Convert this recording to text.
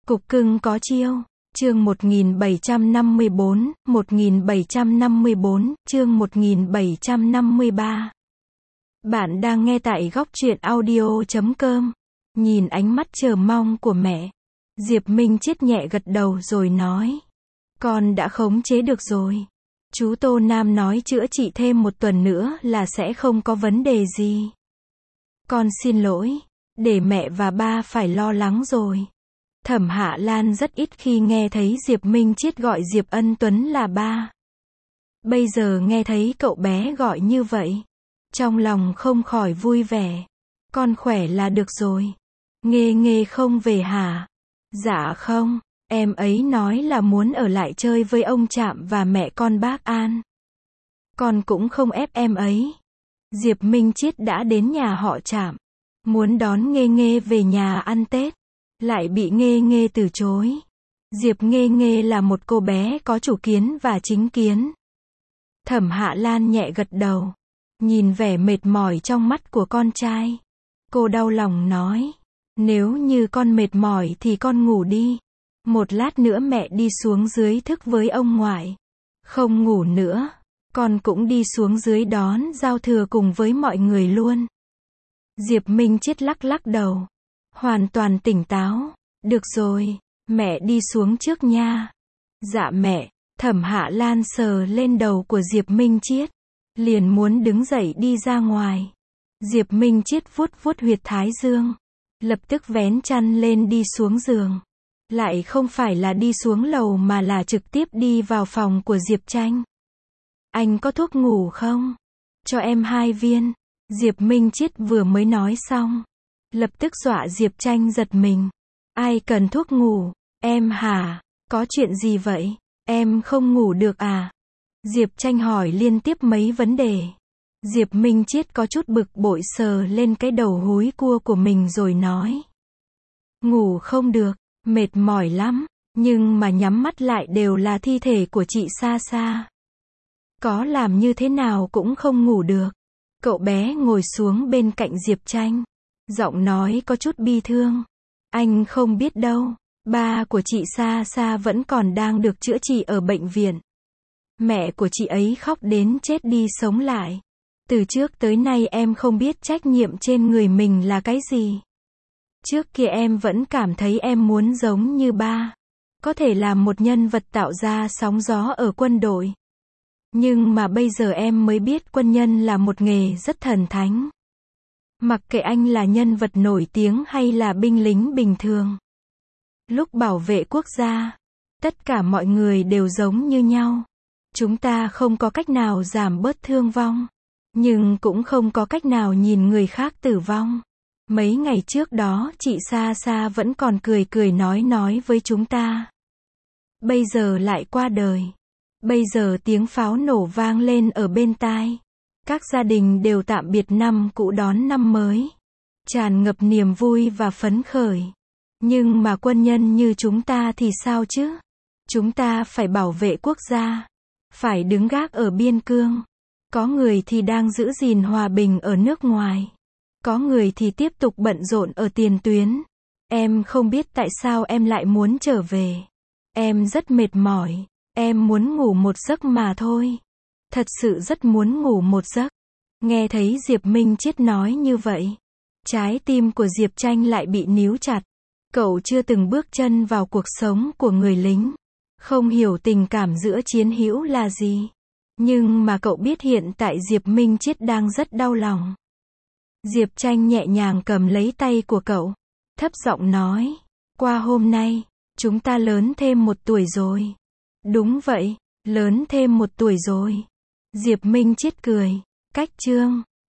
Cục cưng có chiêu. Chương 1754, chương 1753. Bạn đang nghe tại góc truyện audio.com. Nhìn ánh mắt chờ mong của mẹ, Diệp Minh Chiết nhẹ gật đầu rồi nói. Con đã khống chế được rồi. Chú Tô Nam nói chữa trị thêm một tuần nữa là sẽ không có vấn đề gì. Con xin lỗi, để mẹ và ba phải lo lắng rồi. Thẩm Hạ Lan rất ít khi nghe thấy Diệp Minh Chiết gọi Diệp Ân Tuấn là ba. Bây giờ nghe thấy cậu bé gọi như vậy, trong lòng không khỏi vui vẻ. Con khỏe là được rồi. Nghê nghê không về hả? Dạ không, em ấy nói là muốn ở lại chơi với ông Trạm và mẹ con bác An. Con cũng không ép em ấy. Diệp Minh Chiết đã đến nhà họ Trạm, muốn đón Nghê Nghê về nhà ăn Tết, lại bị Nghê Nghê từ chối. Diệp Nghê Nghê là một cô bé có chủ kiến và chính kiến. Thẩm Hạ Lan nhẹ gật đầu, nhìn vẻ mệt mỏi trong mắt của con trai. Cô đau lòng nói, nếu như con mệt mỏi thì con ngủ đi. Một lát nữa mẹ đi xuống dưới thức với ông ngoại. Không ngủ nữa, con cũng đi xuống dưới đón giao thừa cùng với mọi người luôn. Diệp Minh Chiết lắc lắc đầu, hoàn toàn tỉnh táo. Được rồi, mẹ đi xuống trước nha. Dạ mẹ. Thẩm Hạ Lan sờ lên đầu của Diệp Minh Chiết, liền muốn đứng dậy đi ra ngoài. Diệp Minh Chiết vuốt vuốt huyệt thái dương, lập tức vén chăn lên đi xuống giường. Lại không phải là đi xuống lầu mà là trực tiếp đi vào phòng của Diệp Tranh. Anh có thuốc ngủ không? Cho em 2 viên. Diệp Minh Chiết vừa mới nói xong, lập tức dọa Diệp Tranh giật mình. Ai cần thuốc ngủ? Em hả? Có chuyện gì vậy? Em không ngủ được à? Diệp Tranh hỏi liên tiếp mấy vấn đề. Diệp Minh Chiết có chút bực bội sờ lên cái đầu húi cua của mình rồi nói. Ngủ không được, mệt mỏi lắm, nhưng mà nhắm mắt lại đều là thi thể của chị Sa Sa. Có làm như thế nào cũng không ngủ được. Cậu bé ngồi xuống bên cạnh Diệp Tranh, giọng nói có chút bi thương. Anh không biết đâu, ba của chị Sa Sa vẫn còn đang được chữa trị ở bệnh viện. Mẹ của chị ấy khóc đến chết đi sống lại. Từ trước tới nay em không biết trách nhiệm trên người mình là cái gì. Trước kia em vẫn cảm thấy em muốn giống như ba, có thể là một nhân vật tạo ra sóng gió ở quân đội. Nhưng mà bây giờ em mới biết quân nhân là một nghề rất thần thánh. Mặc kệ anh là nhân vật nổi tiếng hay là binh lính bình thường, lúc bảo vệ quốc gia, tất cả mọi người đều giống như nhau. Chúng ta không có cách nào giảm bớt thương vong, nhưng cũng không có cách nào nhìn người khác tử vong. Mấy ngày trước đó chị Sa Sa vẫn còn cười cười nói với chúng ta. Bây giờ lại qua đời. Bây giờ tiếng pháo nổ vang lên ở bên tai. Các gia đình đều tạm biệt năm cũ đón năm mới, tràn ngập niềm vui và phấn khởi. Nhưng mà quân nhân như chúng ta thì sao chứ? Chúng ta phải bảo vệ quốc gia, phải đứng gác ở biên cương. Có người thì đang giữ gìn hòa bình ở nước ngoài, có người thì tiếp tục bận rộn ở tiền tuyến. Em không biết tại sao em lại muốn trở về. Em rất mệt mỏi, em muốn ngủ một giấc mà thôi. Thật sự rất muốn ngủ một giấc. Nghe thấy Diệp Minh Chiết nói như vậy, trái tim của Diệp Tranh lại bị níu chặt. Cậu chưa từng bước chân vào cuộc sống của người lính, không hiểu tình cảm giữa chiến hữu là gì. Nhưng mà cậu biết hiện tại Diệp Minh Chiết đang rất đau lòng. Diệp Tranh nhẹ nhàng cầm lấy tay của cậu, thấp giọng nói, qua hôm nay, chúng ta lớn thêm 1 tuổi rồi. Đúng vậy, lớn thêm 1 tuổi rồi. Diệp Minh Chiết cười, cách chương.